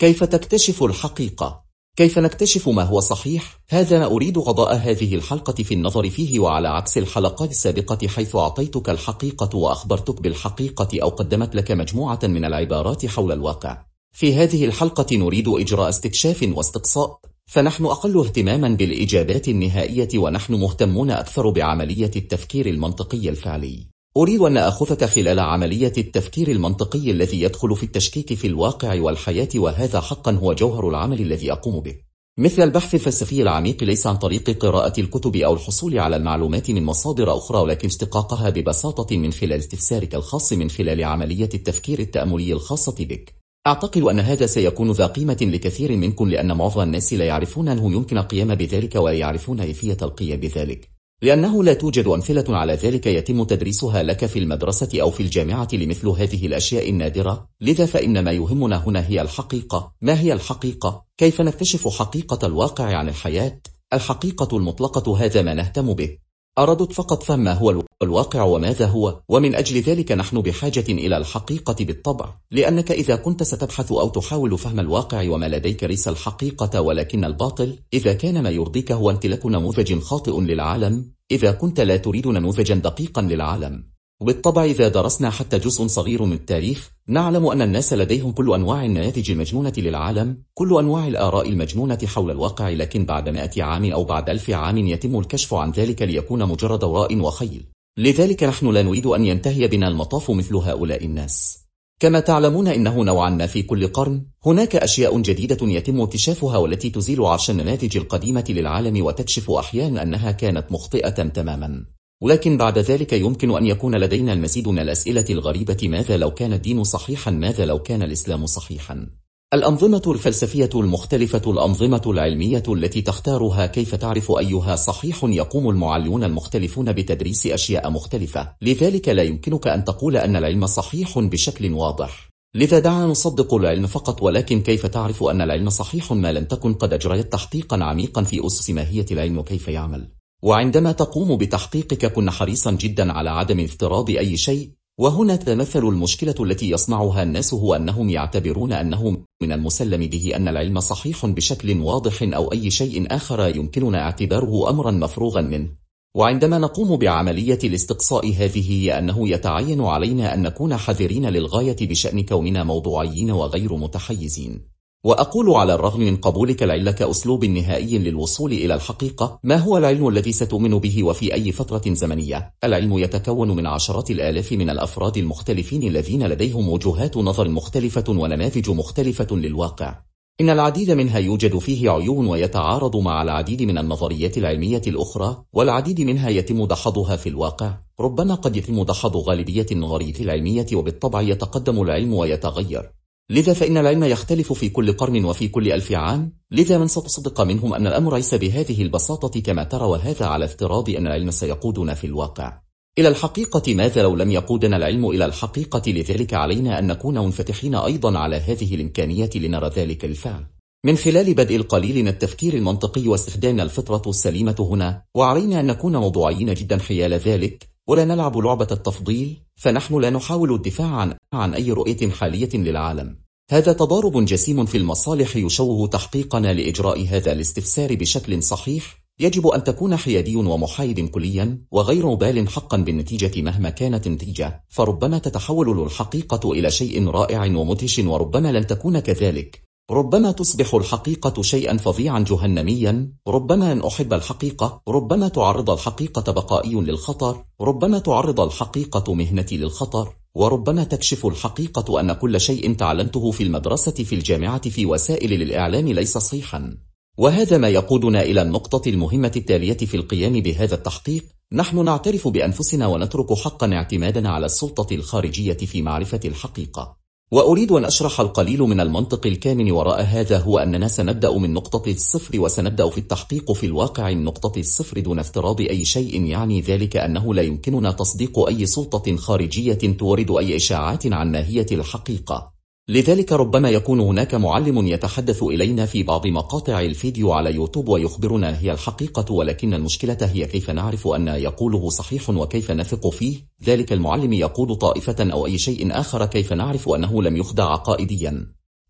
كيف تكتشف الحقيقة؟ كيف نكتشف ما هو صحيح؟ هذا ما أريد قضاء هذه الحلقة في النظر فيه، وعلى عكس الحلقات السابقة حيث أعطيتك الحقيقة وأخبرتك بالحقيقة أو قدمت لك مجموعة من العبارات حول الواقع. في هذه الحلقة نريد إجراء استكشاف واستقصاء، فنحن أقل اهتماما بالإجابات النهائية ونحن مهتمون أكثر بعملية التفكير المنطقي الفعلي. أريد أن أخذك خلال عملية التفكير المنطقي الذي يدخل في التشكيك في الواقع والحياة، وهذا حقا هو جوهر العمل الذي أقوم به. مثل البحث الفلسفي العميق ليس عن طريق قراءة الكتب أو الحصول على المعلومات من مصادر أخرى، ولكن اشتقاقها ببساطة من خلال استفسارك الخاص، من خلال عملية التفكير التأملي الخاصة بك. أعتقد أن هذا سيكون ذا قيمة لكثير منكم، لأن معظم الناس لا يعرفون أنه يمكن القيام بذلك ولا يعرفون كيفية القيام بذلك، لأنه لا توجد أمثلة على ذلك يتم تدريسها لك في المدرسة أو في الجامعة لمثل هذه الأشياء النادرة. لذا فإن ما يهمنا هنا هي الحقيقة. ما هي الحقيقة؟ كيف نكتشف حقيقة الواقع عن الحياة؟ الحقيقة المطلقة، هذا ما نهتم به. أردت فقط فهم ما هو الواقع وماذا هو، ومن أجل ذلك نحن بحاجة إلى الحقيقة بالطبع، لأنك إذا كنت ستبحث أو تحاول فهم الواقع وما لديك ليس الحقيقة ولكن الباطل، إذا كان ما يرضيك هو امتلاك نموذج خاطئ للعالم، إذا كنت لا تريد نموذجا دقيقا للعالم. وبالطبع إذا درسنا حتى جزء صغير من التاريخ نعلم أن الناس لديهم كل أنواع النماذج المجنونة للعالم، كل أنواع الآراء المجنونة حول الواقع، لكن بعد 100 عام أو بعد 1000 عام يتم الكشف عن ذلك ليكون مجرد وراء وخيل. لذلك نحن لا نريد أن ينتهي بنا المطاف مثل هؤلاء الناس. كما تعلمون إنه نوعا ما في كل قرن هناك أشياء جديدة يتم اكتشافها والتي تزيل عرش النماذج القديمة للعالم وتكشف أحيانا أنها كانت مخطئة تماما. ولكن بعد ذلك يمكن أن يكون لدينا المزيد من الأسئلة الغريبة. ماذا لو كان الدين صحيحا؟ ماذا لو كان الإسلام صحيحا؟ الأنظمة الفلسفية المختلفة، الأنظمة العلمية التي تختارها، كيف تعرف أيها صحيح؟ يقوم المعلمون المختلفون بتدريس أشياء مختلفة، لذلك لا يمكنك أن تقول أن العلم صحيح بشكل واضح. لذا دعنا نصدق العلم فقط، ولكن كيف تعرف أن العلم صحيح ما لم تكن قد أجريت تحقيقا عميقا في أسس ماهية العلم وكيف يعمل؟ وعندما تقوم بتحقيقك كن حريصا جدا على عدم افتراض أي شيء، وهنا تتمثل المشكلة التي يصنعها الناس، هو أنهم يعتبرون أنه من المسلم به أن العلم صحيح بشكل واضح أو أي شيء آخر يمكننا اعتباره أمرا مفروغا منه. وعندما نقوم بعملية الاستقصاء هذه هي أنه يتعين علينا أن نكون حذرين للغاية بشأن كوننا موضوعيين وغير متحيزين. وأقول على الرغم من قبولك العلم كأسلوب نهائي للوصول إلى الحقيقة، ما هو العلم الذي ستؤمن به وفي أي فترة زمنية؟ العلم يتكون من عشرات الآلاف من الأفراد المختلفين الذين لديهم وجهات نظر مختلفة ونماذج مختلفة للواقع. إن العديد منها يوجد فيه عيوب ويتعارض مع العديد من النظريات العلمية الأخرى، والعديد منها يتم دحضها في الواقع. ربما قد يتم دحض غالبية النظريات العلمية، وبالطبع يتقدم العلم ويتغير. لذا فإن العلم يختلف في كل قرن وفي كل 1000 عام. لذا من ستصدق منهم أن الأمر ليس بهذه البساطة كما ترى، وهذا على افتراض أن العلم سيقودنا في الواقع إلى الحقيقة. ماذا لو لم يقودنا العلم إلى الحقيقة؟ لذلك علينا أن نكون منفتحين أيضا على هذه الإمكانية لنرى ذلك الفعل من خلال بدء القليل من التفكير المنطقي واستخدام الفطرة السليمة هنا، وعلينا أن نكون موضوعيين جدا حيال ذلك، ولا نلعب لعبة التفضيل، فنحن لا نحاول الدفاع عن أي رؤية حالية للعالم. هذا تضارب جسيم في المصالح يشوه تحقيقنا لإجراء هذا الاستفسار بشكل صحيح. يجب أن تكون حيادي ومحايد كليا وغير مبال حقا بالنتيجة مهما كانت النتيجة، فربما تتحول الحقيقة إلى شيء رائع ومدهش، وربما لن تكون كذلك. ربما تصبح الحقيقة شيئا فظيعا جهنميا، ربما أن أحب الحقيقة، ربما تعرض الحقيقة بقائي للخطر، ربما تعرض الحقيقة مهنتي للخطر، وربما تكشف الحقيقة أن كل شيء تعلمته في المدرسة، في الجامعة، في وسائل الإعلام ليس صحيحا. وهذا ما يقودنا إلى النقطة المهمة التالية في القيام بهذا التحقيق. نحن نعترف بأنفسنا ونترك حقا اعتمادنا على السلطة الخارجية في معرفة الحقيقة. وأريد أن أشرح القليل من المنطق الكامن وراء هذا، هو أننا سنبدأ من نقطة الصفر، وسنبدأ في التحقيق في الواقع من نقطة الصفر دون افتراض أي شيء، يعني ذلك أنه لا يمكننا تصديق أي سلطة خارجية تورد أي إشاعات عن ماهية الحقيقة. لذلك ربما يكون هناك معلم يتحدث إلينا في بعض مقاطع الفيديو على يوتيوب ويخبرنا هي الحقيقة، ولكن المشكلة هي كيف نعرف أن يقوله صحيح وكيف نثق فيه. ذلك المعلم يقود طائفة أو أي شيء آخر، كيف نعرف أنه لم يخدع عقائديا؟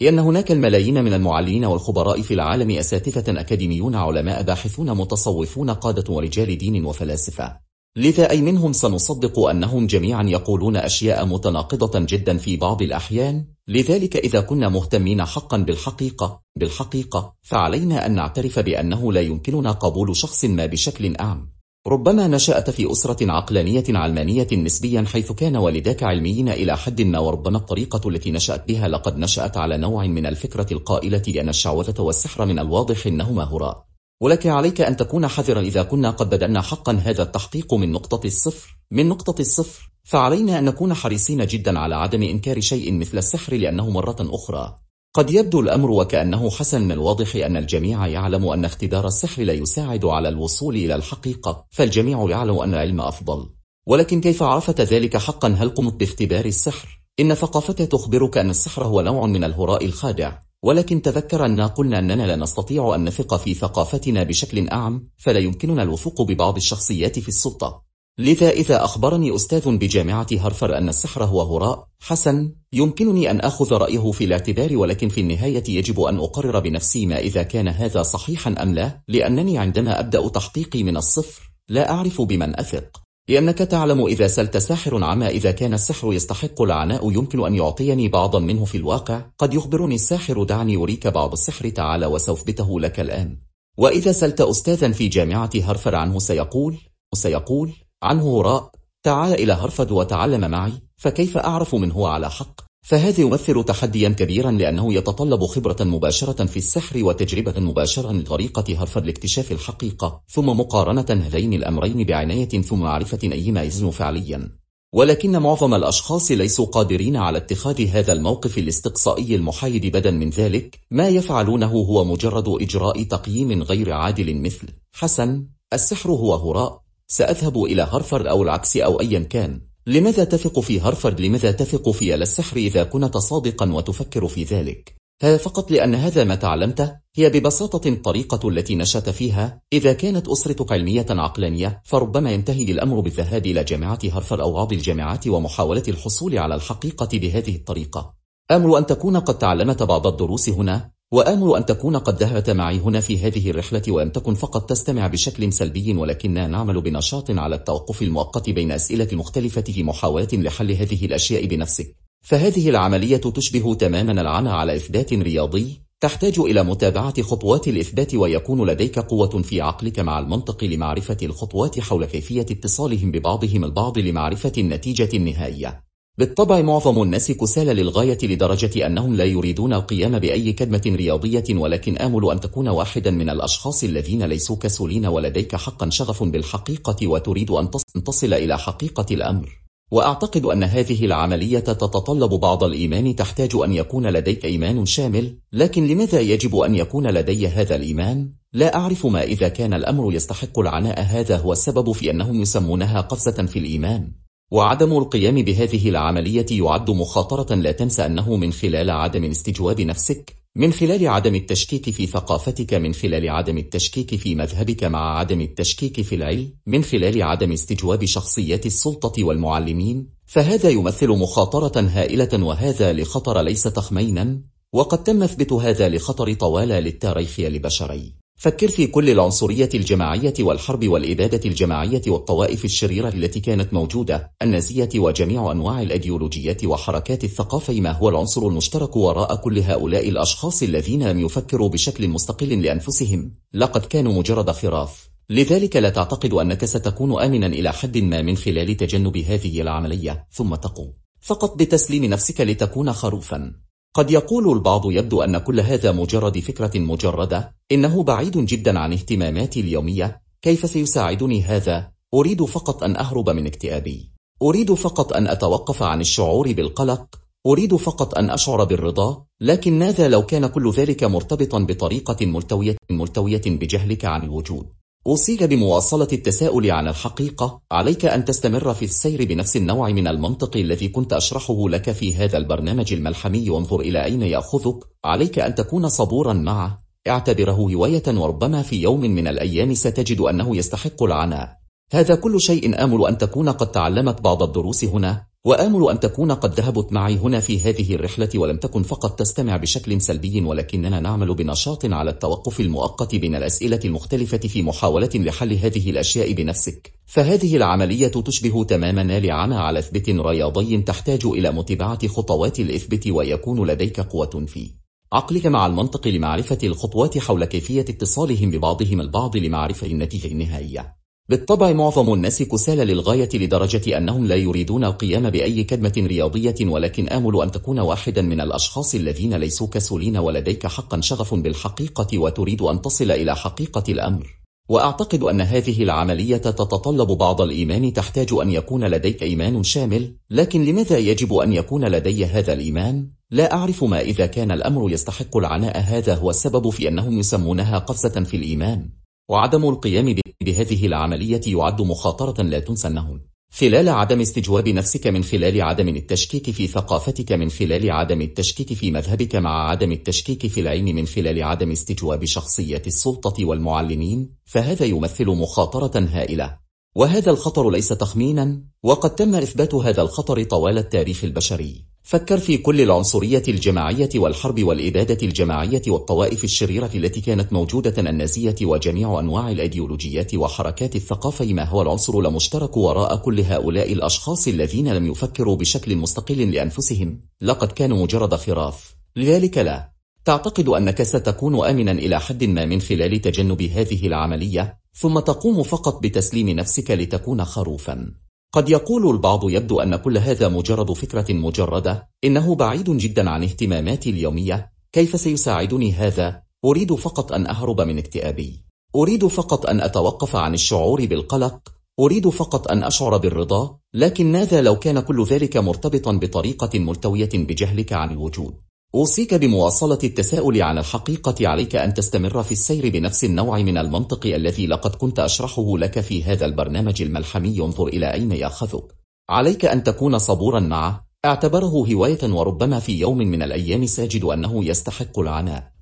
لأن هناك الملايين من المعلمين والخبراء في العالم، أساتذة أكاديميون، علماء، باحثون، متصوفون، قادة ورجال دين وفلاسفة. لذا أي منهم سنصدق أنهم جميعا يقولون أشياء متناقضة جدا في بعض الأحيان. لذلك إذا كنا مهتمين حقا بالحقيقة فعلينا أن نعترف بأنه لا يمكننا قبول شخص ما بشكل أعم. ربما نشأت في أسرة عقلانية علمانية نسبيا، حيث كان والداك علميين إلى حد ما، وربما الطريقة التي نشأت بها لقد نشأت على نوع من الفكرة القائلة أن الشعوذة والسحر من الواضح أنهما هراء. ولكن عليك أن تكون حذرا إذا كنا قد بدأنا حقا هذا التحقيق من نقطة الصفر. فعلينا أن نكون حريصين جدا على عدم إنكار شيء مثل السحر، لأنه مرة أخرى قد يبدو الأمر وكأنه حسن. من الواضح أن الجميع يعلم أن اختبار السحر لا يساعد على الوصول إلى الحقيقة، فالجميع يعلم أن العلم أفضل. ولكن كيف عرفت ذلك حقا؟ هل قمت باختبار السحر؟ إن ثقافتك تخبرك أن السحر هو نوع من الهراء الخادع، ولكن تذكر أننا قلنا أننا لا نستطيع أن نثق في ثقافتنا بشكل أعم، فلا يمكننا الوثوق ببعض الشخصيات في السلطة. لذا إذا أخبرني أستاذ بجامعة هارفارد أن السحر هو هراء، حسن، يمكنني أن آخذ رأيه في الاعتبار، ولكن في النهاية يجب أن أقرر بنفسي ما إذا كان هذا صحيحا أم لا، لأنني عندما أبدأ تحقيقي من الصفر لا أعرف بمن أثق. لأنك تعلم إذا سألت ساحر عما إذا كان السحر يستحق العناء يمكن أن يعطيني بعضا منه في الواقع. قد يخبرني الساحر دعني أريك بعض السحر، تعال وسأثبته لك الآن. وإذا سألت أستاذا في جامعة هارفارد عنه سيقول عنه هراء. تعال إلى هارفارد وتعلم معي، فكيف أعرف من هو على حق؟ فهذا يمثل تحديا كبيرا، لأنه يتطلب خبرة مباشرة في السحر وتجربة مباشرة لطريقة هارفارد لاكتشاف الحقيقة، ثم مقارنة هذين الأمرين بعناية، ثم معرفة أيما يزن فعليا. ولكن معظم الأشخاص ليسوا قادرين على اتخاذ هذا الموقف الاستقصائي المحايد. بدلا من ذلك ما يفعلونه هو مجرد إجراء تقييم غير عادل، مثل حسن، السحر هو هراء، سأذهب إلى هارفارد، أو العكس، أو أيا كان. لماذا تثق في هارفارد؟ لماذا تثق في السحر إذا كنت صادقا وتفكر في ذلك؟ هذا فقط لأن هذا ما تعلمته. هي ببساطة الطريقة التي نشأت فيها. إذا كانت أسرتك علمية عقلانية فربما ينتهي الأمر بالذهاب إلى جامعة هارفارد أو بعض الجامعات ومحاولة الحصول على الحقيقة بهذه الطريقة. آمل أن تكون قد تعلمت بعض الدروس هنا، وآمل أن تكون قد ذهبت معي هنا في هذه الرحلة، وأن تكن فقط تستمع بشكل سلبي، ولكننا نعمل بنشاط على التوقف المؤقت بين أسئلة المختلفة في محاولة لحل هذه الأشياء بنفسك. فهذه العملية تشبه تماما العناء على إثبات رياضي، تحتاج إلى متابعة خطوات الإثبات، ويكون لديك قوة في عقلك مع المنطق لمعرفة الخطوات حول كيفية اتصالهم ببعضهم البعض لمعرفة النتيجة النهائية. بالطبع معظم الناس كسالى للغاية، لدرجة أنهم لا يريدون القيام بأي كدمة رياضية، ولكن آمل أن تكون واحدا من الأشخاص الذين ليسوا كسولين، ولديك حقا شغف بالحقيقة وتريد أن تصل إلى حقيقة الأمر. وأعتقد أن هذه العملية تتطلب بعض الإيمان، تحتاج أن يكون لديك إيمان شامل. لكن لماذا يجب أن يكون لدي هذا الإيمان؟ لا أعرف ما إذا كان الأمر يستحق العناء. هذا هو السبب في أنهم يسمونها قفزة في الإيمان. وعدم القيام بهذه العملية يعد مخاطرة. لا تنسى أنه من خلال عدم استجواب نفسك، من خلال عدم التشكيك في ثقافتك، من خلال عدم التشكيك في مذهبك مع عدم التشكيك في العلم، من خلال عدم استجواب شخصيات السلطة والمعلمين، فهذا يمثل مخاطرة هائلة، وهذا لخطر ليس تخمينا، وقد تم إثبات هذا لخطر طوال للتاريخ البشري. فكر في كل العنصرية الجماعية والحرب والإبادة الجماعية والطوائف الشريرة التي كانت موجودة، النازية وجميع أنواع الأيديولوجيات وحركات الثقافة. ما هو العنصر المشترك وراء كل هؤلاء الأشخاص الذين لم يفكروا بشكل مستقل لأنفسهم؟ لقد كانوا مجرد خراف. لذلك لا تعتقد أنك ستكون آمنا إلى حد ما من خلال تجنب هذه العملية، ثم تقوم فقط بتسليم نفسك لتكون خروفا. قد يقول البعض يبدو أن كل هذا مجرد فكرة مجردة، إنه بعيد جدا عن اهتماماتي اليومية. كيف سيساعدني هذا؟ أريد فقط أن أهرب من اكتئابي، أريد فقط أن أتوقف عن الشعور بالقلق، أريد فقط أن أشعر بالرضا. لكن ماذا لو كان كل ذلك مرتبطا بطريقة ملتوية بجهلك عن الوجود؟ أوصيك بمواصلة التساؤل عن الحقيقة. عليك أن تستمر في السير بنفس النوع من المنطق الذي كنت أشرحه لك في هذا البرنامج الملحمي، وانظر إلى أين يأخذك. عليك أن تكون صبورا معه، اعتبره هواية، وربما في يوم من الأيام ستجد أنه يستحق العناء. هذا كل شيء. آمل أن تكون قد تعلمت بعض الدروس هنا، وآمل أن تكون قد ذهبت معي هنا في هذه الرحلة ولم تكن فقط تستمع بشكل سلبي، ولكننا نعمل بنشاط على التوقف المؤقت بين الأسئلة المختلفة في محاولة لحل هذه الأشياء بنفسك. فهذه العملية تشبه تماما الإعانة على إثبات رياضي تحتاج إلى متابعة خطوات الإثبات، ويكون لديك قوة في عقلك مع المنطق لمعرفة الخطوات حول كيفية اتصالهم ببعضهم البعض لمعرفة النتيجة النهائية. بالطبع معظم الناس كسالى للغاية لدرجة أنهم لا يريدون القيام بأي كدمة رياضية، ولكن آمل أن تكون واحدا من الأشخاص الذين ليسوا كسولين ولديك حقا شغف بالحقيقة وتريد أن تصل إلى حقيقة الأمر. وأعتقد أن هذه العملية تتطلب بعض الإيمان، تحتاج أن يكون لديك إيمان شامل، لكن لماذا يجب أن يكون لدي هذا الإيمان؟ لا أعرف. ما إذا كان الأمر يستحق العناء؟ هذا هو السبب في أنهم يسمونها قفزة في الإيمان. وعدم القيام بهذه العملية يعد مخاطرة لا تنسى النهم خلال عدم استجواب نفسك، من خلال عدم التشكيك في ثقافتك، من خلال عدم التشكيك في مذهبك، مع عدم التشكيك في العلم، من خلال عدم استجواب شخصية السلطة والمعلمين. فهذا يمثل مخاطرة هائلة، وهذا الخطر ليس تخمينا، وقد تم إثبات هذا الخطر طوال التاريخ البشري. فكر في كل العنصرية الجماعية والحرب والإبادة الجماعية والطوائف الشريرة التي كانت موجودة، النازية وجميع أنواع الأيديولوجيات وحركات الثقافة. ما هو العنصر المشترك وراء كل هؤلاء الأشخاص الذين لم يفكروا بشكل مستقل لأنفسهم؟ لقد كانوا مجرد خراف. لذلك لا تعتقد أنك ستكون آمنا إلى حد ما من خلال تجنب هذه العملية، ثم تقوم فقط بتسليم نفسك لتكون خروفا. قد يقول البعض يبدو أن كل هذا مجرد فكرة مجردة، إنه بعيد جدا عن اهتماماتي اليومية. كيف سيساعدني هذا؟ أريد فقط أن أهرب من اكتئابي، أريد فقط أن أتوقف عن الشعور بالقلق، أريد فقط أن أشعر بالرضا. لكن ماذا لو كان كل ذلك مرتبطا بطريقة ملتوية بجهلك عن الوجود؟ أوصيك بمواصلة التساؤل عن الحقيقة. عليك أن تستمر في السير بنفس النوع من المنطق الذي لقد كنت أشرحه لك في هذا البرنامج الملحمي. انظر إلى أين يأخذك. عليك أن تكون صبورا معه، اعتبره هواية، وربما في يوم من الأيام ساجد أنه يستحق العناء.